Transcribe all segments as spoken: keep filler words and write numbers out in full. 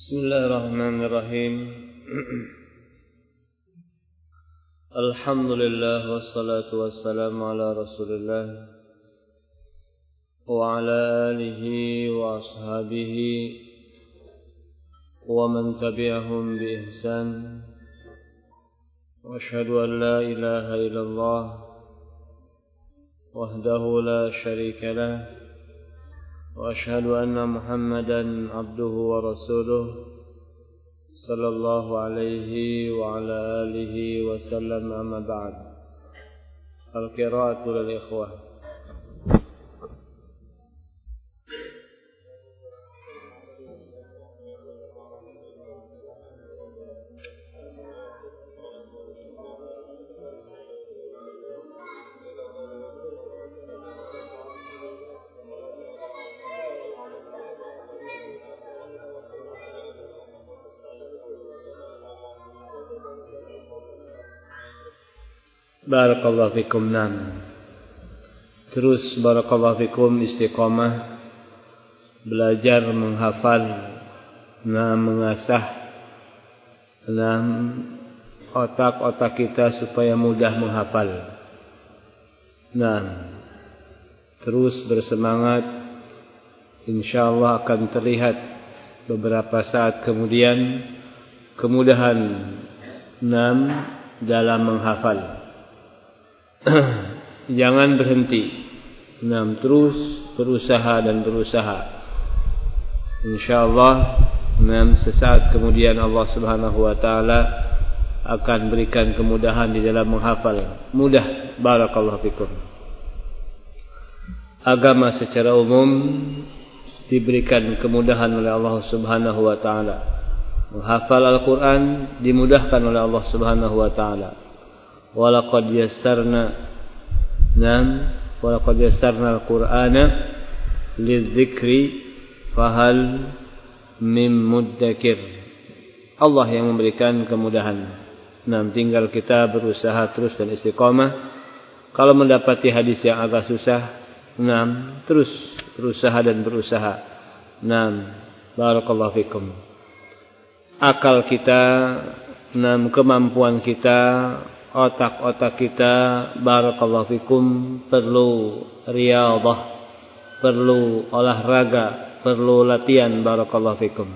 Bismillahirrahmanirrahim. Alhamdulillah wassalatu wassalamu ala Rasulillah wa ala alihi wa ashabihi wa man tabi'ahum bi ihsan. Wa asyhadu an la ilaha illallah wahdahu la syarika lah. وأشهد أن محمدا عبده ورسوله صلى الله عليه وعلى آله وسلم أما بعد. القراءة للإخوة. Barakallahu fikum. Nam. Terus barakallahu fikum istiqamah belajar menghafal, nah mengasah nah otak-otak kita supaya mudah menghafal. Nah, terus bersemangat, insyaallah akan terlihat beberapa saat kemudian kemudahan nam dalam menghafal. Jangan berhenti. Nah, terus berusaha dan berusaha. Insyaallah, nah, sesaat kemudian Allah Subhanahu wa taala akan berikan kemudahan di dalam menghafal. Mudah, barakallahu fikum. Agama secara umum diberikan kemudahan oleh Allah Subhanahu wa taala. Menghafal Al-Qur'an dimudahkan oleh Allah Subhanahu wa taala. Walaqad yassarna nam walaqad yassarna al-Qur'ana lidzikri fahal mim muddakir. Allah yang memberikan kemudahan. Nam tinggal kita berusaha terus dan istiqamah. Kalau mendapati hadis yang agak susah, nam terus berusaha dan berusaha. Nam barakallahu fikum. Akal kita, nam kemampuan kita, otak-otak kita, barakallahu fikum, perlu riyadhah, perlu olahraga, perlu latihan, barakallahu fikum.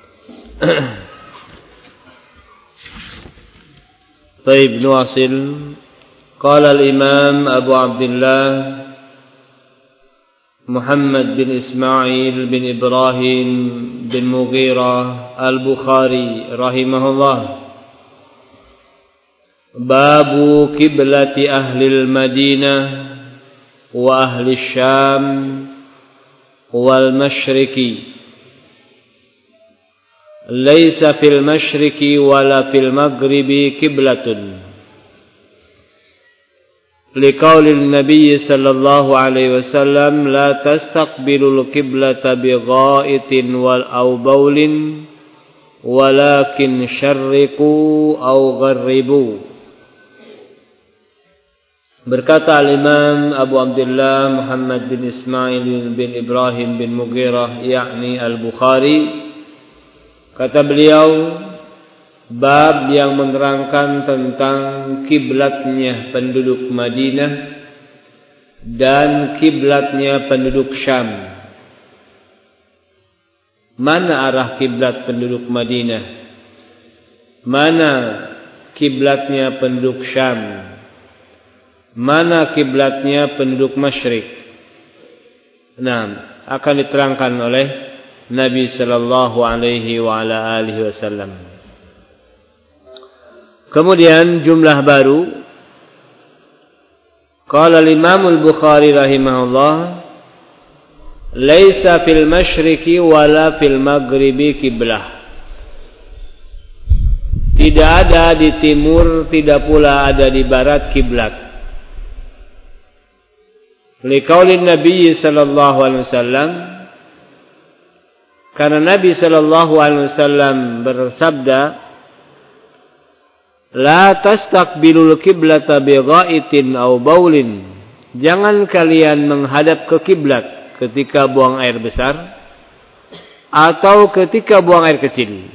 Taib nuwasil. Qala al-imam Abu Abdullah Muhammad bin Ismail bin Ibrahim bin Mughirah al-Bukhari rahimahullah. Babu kiblati ahli al-Madinah wa ahli Syam wal Masyriki. Laisa fil Masyriki wala fil Maghribi kiblatun. Liqauli an-nabiy sallallahu alaihi wasallam la tastaqbilul kiblata bighaitin wal aw baulin walakin syarriqu aw gharribu. Berkata al-Imam Abu Abdullah Muhammad bin Ismail bin Ibrahim bin Mughirah, yakni Al-Bukhari, kata beliau, bab yang menerangkan tentang kiblatnya penduduk Madinah dan kiblatnya penduduk Syam. Mana arah kiblat penduduk Madinah? Mana kiblatnya penduduk Syam? Mana kiblatnya penduduk Masyrik? Nah, akan diterangkan oleh Nabi sallallahu alaihi wa ala alihi wasallam. Kemudian jumlah baru. Qala al-Imam al-Bukhari rahimahullah, laisa fil Masyriki wala fil Maghribi kiblah. Tidak ada di timur, tidak pula ada di barat kiblat. Liqaulin Nabi sallallahu alaihi wasallam, karena Nabi sallallahu alaihi wasallam bersabda, la tastaqbilul kiblata bighaitin aw baulin. Jangan kalian menghadap ke kiblat ketika buang air besar atau ketika buang air kecil.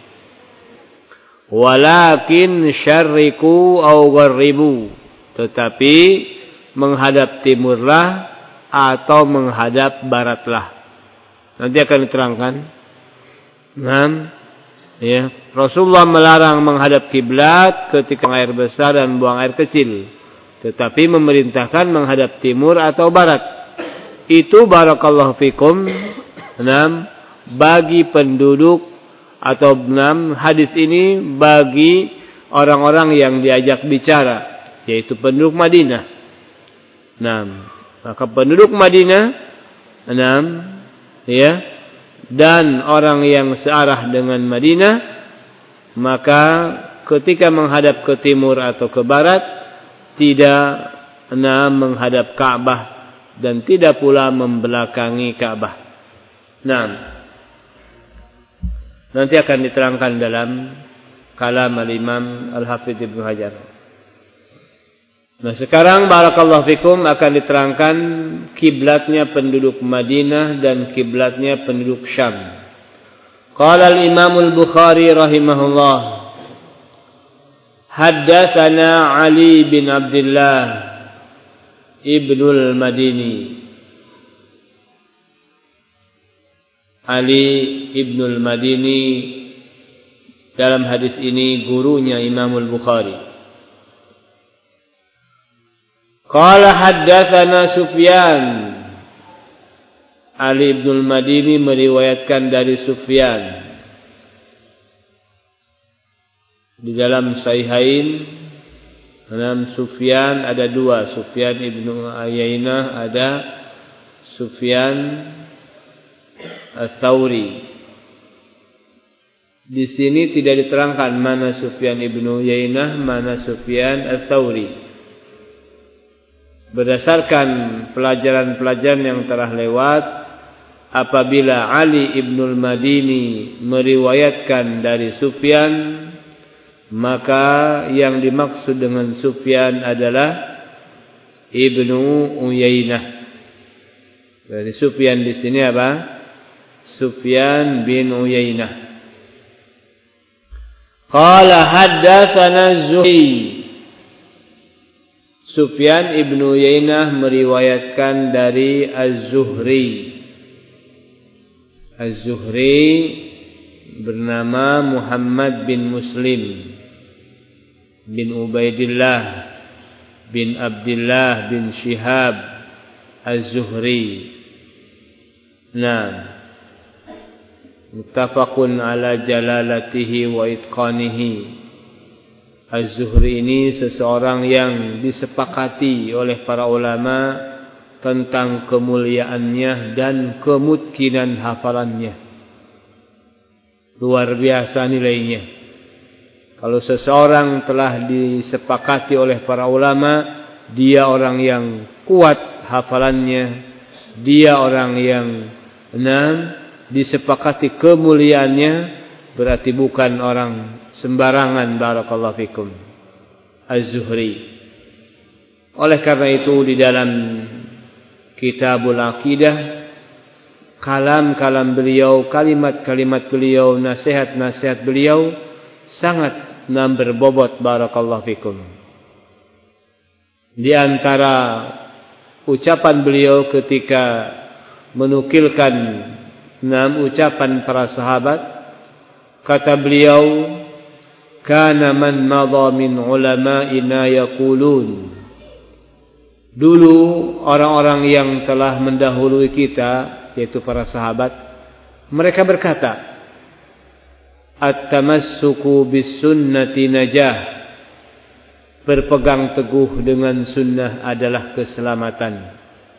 Walakin syarriku au gharribu, tetapi menghadap timurlah atau menghadap baratlah. Nanti akan diterangkan. Nah, ya, Rasulullah melarang menghadap kiblat ketika air besar dan buang air kecil, tetapi memerintahkan menghadap timur atau barat. Itu barakallahu fikum. Enam, bagi penduduk atau enam, hadis ini bagi orang-orang yang diajak bicara, yaitu penduduk Madinah. Enam, maka penduduk Madinah, enam, ya, dan orang yang searah dengan Madinah, maka ketika menghadap ke timur atau ke barat, tidak enam menghadap Ka'bah dan tidak pula membelakangi Ka'bah. Nah, nanti akan diterangkan dalam kalam al-Imam Al-Hafidh Ibnu Hajar. Nah, sekarang barakallahu fikum akan diterangkan kiblatnya penduduk Madinah dan kiblatnya penduduk Syam. Qala al-Imam Al-Bukhari rahimahullah, haddatsana Ali bin Abdullah Ibnul Madini. Ali Ibnul Madini dalam hadis ini gurunya Imam Al-Bukhari. Qala haddatsana Sufyan. Ali Ibnul Madini meriwayatkan dari Sufyan. Di dalam Sahihain, dalam Sufyan ada dua, Sufyan Ibnu Uyainah, ada Sufyan Ats-Tsauri. Di sini tidak diterangkan mana Sufyan Ibnu Uyainah, mana Sufyan Ats-Tsauri. Berdasarkan pelajaran-pelajaran yang telah lewat, apabila Ali Ibnul Madini meriwayatkan dari Sufyan, maka yang dimaksud dengan Sufyan adalah Ibnu Uyainah. Dari Sufyan di sini apa? Sufyan bin Uyainah. Qala haddatsana Az-Zuhri. Sufyan Ibnu Uyainah meriwayatkan dari Az-Zuhri. Az-Zuhri bernama Muhammad bin Muslim bin Ubaidillah bin Abdullah bin Shihab Az-Zuhri. Nah, muttafaqun ala jalalatihi wa itqanihi. Az-Zuhri ini seseorang yang disepakati oleh para ulama tentang kemuliaannya dan kemungkinan hafalannya. Luar biasa nilainya. Kalau seseorang telah disepakati oleh para ulama, dia orang yang kuat hafalannya, dia orang yang enam disepakati kemuliaannya, berarti bukan orang sembarangan. Barakallahu fikum. Az-Zuhri. Oleh karena itu di dalam Kitabul Aqidah, kalam-kalam beliau, kalimat-kalimat beliau, nasihat-nasihat beliau sangat berbobot. Barakallahu fikum. Di antara ucapan beliau ketika menukilkan enam ucapan para sahabat, kata beliau, kana man madha min ulama'ina yaqulun. Dulu orang-orang yang telah mendahului kita, yaitu para sahabat, mereka berkata, at-tamassuku bis sunnati najah. Berpegang teguh dengan sunnah adalah keselamatan.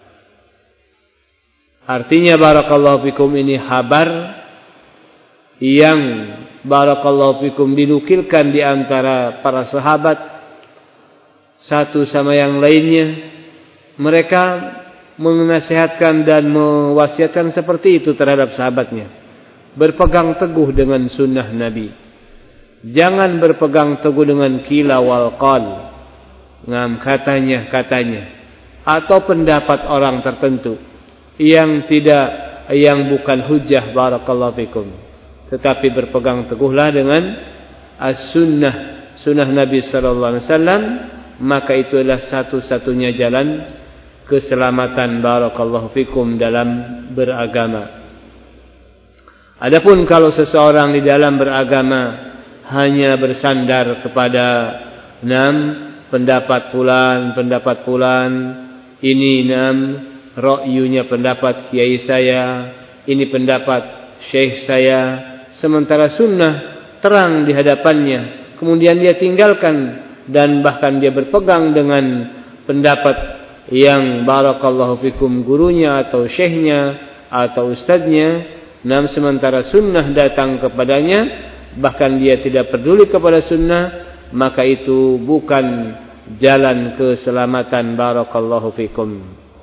Artinya barakallahu fikum, ini kabar yang barakallahu fikum dinukilkan di antara para sahabat satu sama yang lainnya. Mereka menasihatkan dan mewasiatkan seperti itu terhadap sahabatnya. Berpegang teguh dengan sunnah Nabi. Jangan berpegang teguh dengan qila wal qal. Ngam katanya, katanya. Atau pendapat orang tertentu yang tidak yang bukan hujjah barakallahu fikum. Tetapi berpegang teguhlah dengan as-sunnah, sunnah Nabi sallallahu alaihi wasallam, maka itu adalah satu-satunya jalan keselamatan barakallahu fikum dalam beragama. Adapun kalau seseorang di dalam beragama hanya bersandar kepada enam pendapat fulan, pendapat fulan, ini enam ra'yunya pendapat kiai saya, ini pendapat syekh saya, sementara sunnah terang di hadapannya, kemudian dia tinggalkan dan bahkan dia berpegang dengan pendapat yang barakallahu fikum gurunya atau syekhnya atau ustadznya, nam sementara sunnah datang kepadanya, bahkan dia tidak peduli kepada sunnah, maka itu bukan jalan keselamatan barakallahu fikum.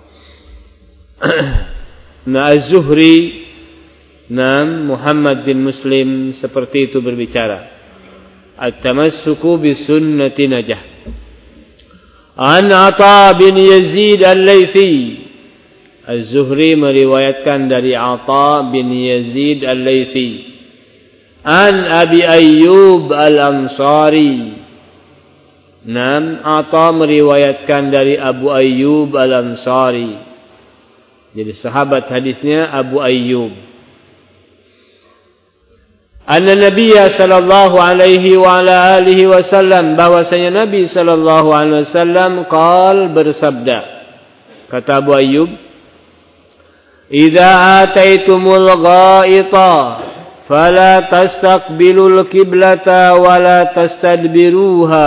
Nah, Az-Zuhri, nam Muhammad bin Muslim seperti itu berbicara. At-tamassuku bisunnati najah. An Atha bin Yazid Al-Laythi. Az-Zuhri meriwayatkan dari Atha bin Yazid Al-Laythi. An Abi Ayyub Al-Ansari. Nam Atha meriwayatkan dari Abu Ayyub Al-Ansari. Jadi sahabat hadisnya Abu Ayyub. Anna Nabiya sallallahu alaihi wa ala alihi wasallam, bahwasanya Nabi sallallahu alaihi wasallam qal bersabda, kata Abu Ayyub, "Idza ataitumul ghaita fala tastaqbilul qiblata wa la tastadbiruha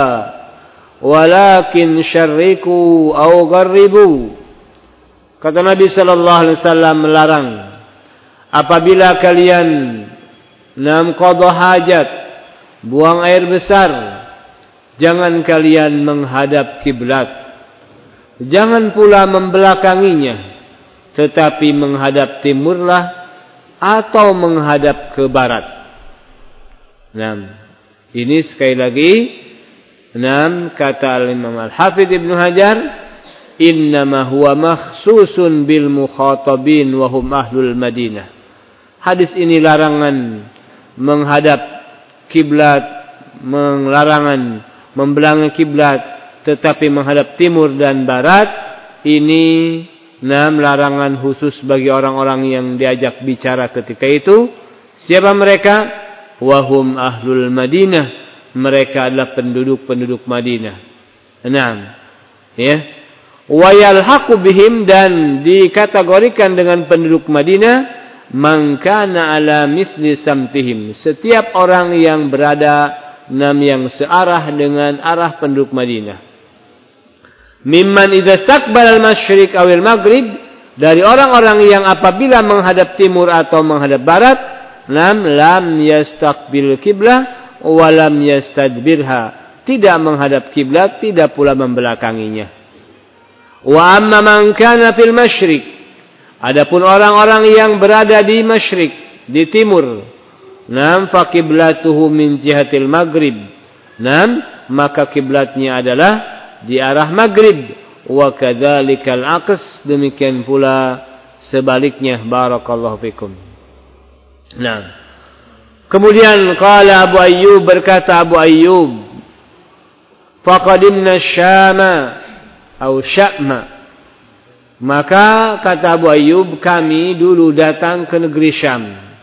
walakin syarriku aw gharribu." Kata Nabi sallallahu alaihi wasallam melarang, apabila kalian nam qada hajat, buang air besar, jangan kalian menghadap kiblat, jangan pula membelakanginya, tetapi menghadap timurlah atau menghadap ke barat. Nam, ini sekali lagi, nam kata Imam Al-Hafidz Ibnu Hajar, innama huwa makhsusun bil mukhatabin wa hum ahlul Madinah. Hadis ini larangan menghadap kiblat, melarangan membelangi kiblat, tetapi menghadap timur dan barat. Ini enam larangan khusus bagi orang-orang yang diajak bicara ketika itu. Siapa mereka? Wahum ahlul Madinah. Mereka adalah penduduk-penduduk Madinah. Enam, ya. Wa yalhaqu bihim, dan dikategorikan dengan penduduk Madinah, man kana ala mithli samtihim, setiap orang yang berada nam yang searah dengan arah penduduk Madinah. Mimman idza istaqbala al-masyriq aw al-maghrib, dari orang-orang yang apabila menghadap timur atau menghadap barat, nam lam yastaqbil qiblah wa lam yastadbirha, tidak menghadap kiblat, tidak pula membelakanginya. Wa amma man kana fil masyriq, adapun orang-orang yang berada di masyriq, di timur, nam fa qiblatuhu min jihatil maghrib, nam maka kiblatnya adalah di arah maghrib. Wa kadzalikal aqs, demikian pula sebaliknya barakallahu fikum. Nah, kemudian qala Abu Ayyub, berkata Abu Ayyub, faqadimna Syama atau Sya'ma, maka kata Abu Ayyub, kami dulu datang ke negeri Syam.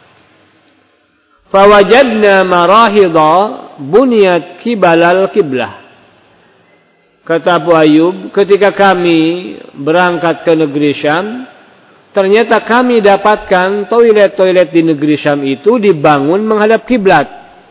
Fawajadna marahidha buniyat kibalal kiblah. Kata Abu Ayyub, ketika kami berangkat ke negeri Syam, ternyata kami dapatkan toilet-toilet di negeri Syam itu dibangun menghadap kiblat.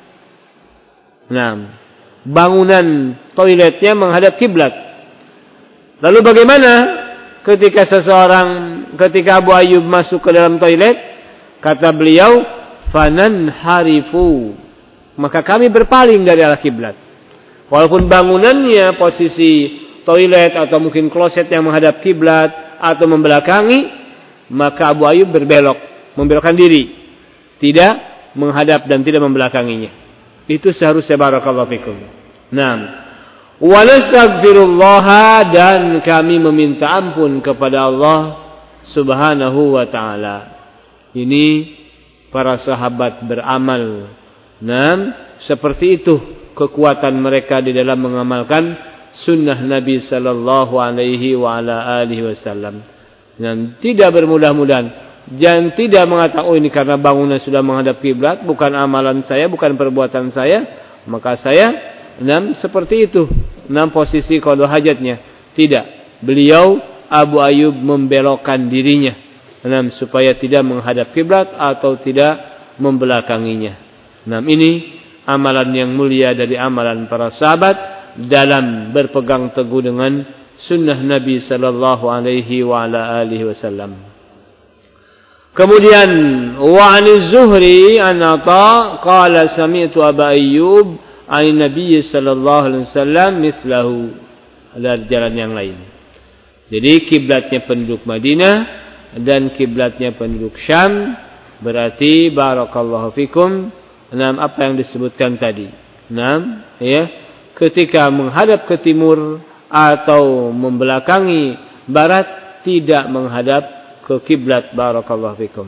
Nah, bangunan toiletnya menghadap kiblat. Lalu bagaimana ketika seseorang, ketika Abu Ayyub masuk ke dalam toilet, kata beliau, fanan harifu, maka kami berpaling dari arah kiblat. Walaupun bangunannya posisi toilet atau mungkin kloset yang menghadap kiblat atau membelakangi, maka Abu Ayyub berbelok, membelokkan diri, tidak menghadap dan tidak membelakanginya. Itu seharusnya barakallahu fikum. Naam. Wa nastaghfirullah, dan kami meminta ampun kepada Allah Subhanahu wa taala. Ini para sahabat beramal. Nah, seperti itu kekuatan mereka di dalam mengamalkan sunnah Nabi sallallahu alaihi wa ala alihi wasallam. Dan tidak bermudah-mudahan. Jangan tidak mengatakan, oh ini karena bangunan sudah menghadap kiblat, bukan amalan saya, bukan perbuatan saya, maka saya enam seperti itu, enam posisi qada hajatnya. Tidak. Beliau Abu Ayyub membelokkan dirinya, enam supaya tidak menghadap kiblat atau tidak membelakanginya. Enam ini amalan yang mulia dari amalan para sahabat dalam berpegang teguh dengan sunnah Nabi sallallahu alaihi wa ala alihi wasallam. Kemudian wa 'ani Zuhri an Atha qala sami'tu Aba Ayyub 'an Nabi sallallahu alaihi wasallam mithlahu. Ada jalan yang lain. Jadi kiblatnya penduduk Madinah dan kiblatnya penduduk Syam, berarti barakallahu fikum, enam apa yang disebutkan tadi. Enam ya, ketika menghadap ke timur atau membelakangi barat, tidak menghadap ke kiblat, barakallahu fikum.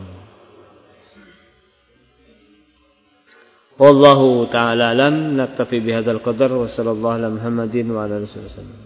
Wallahu ta'ala alam. Naktafi bihadzal qadar wa sallallahu ala Muhammadin wa ala alihi wasallam.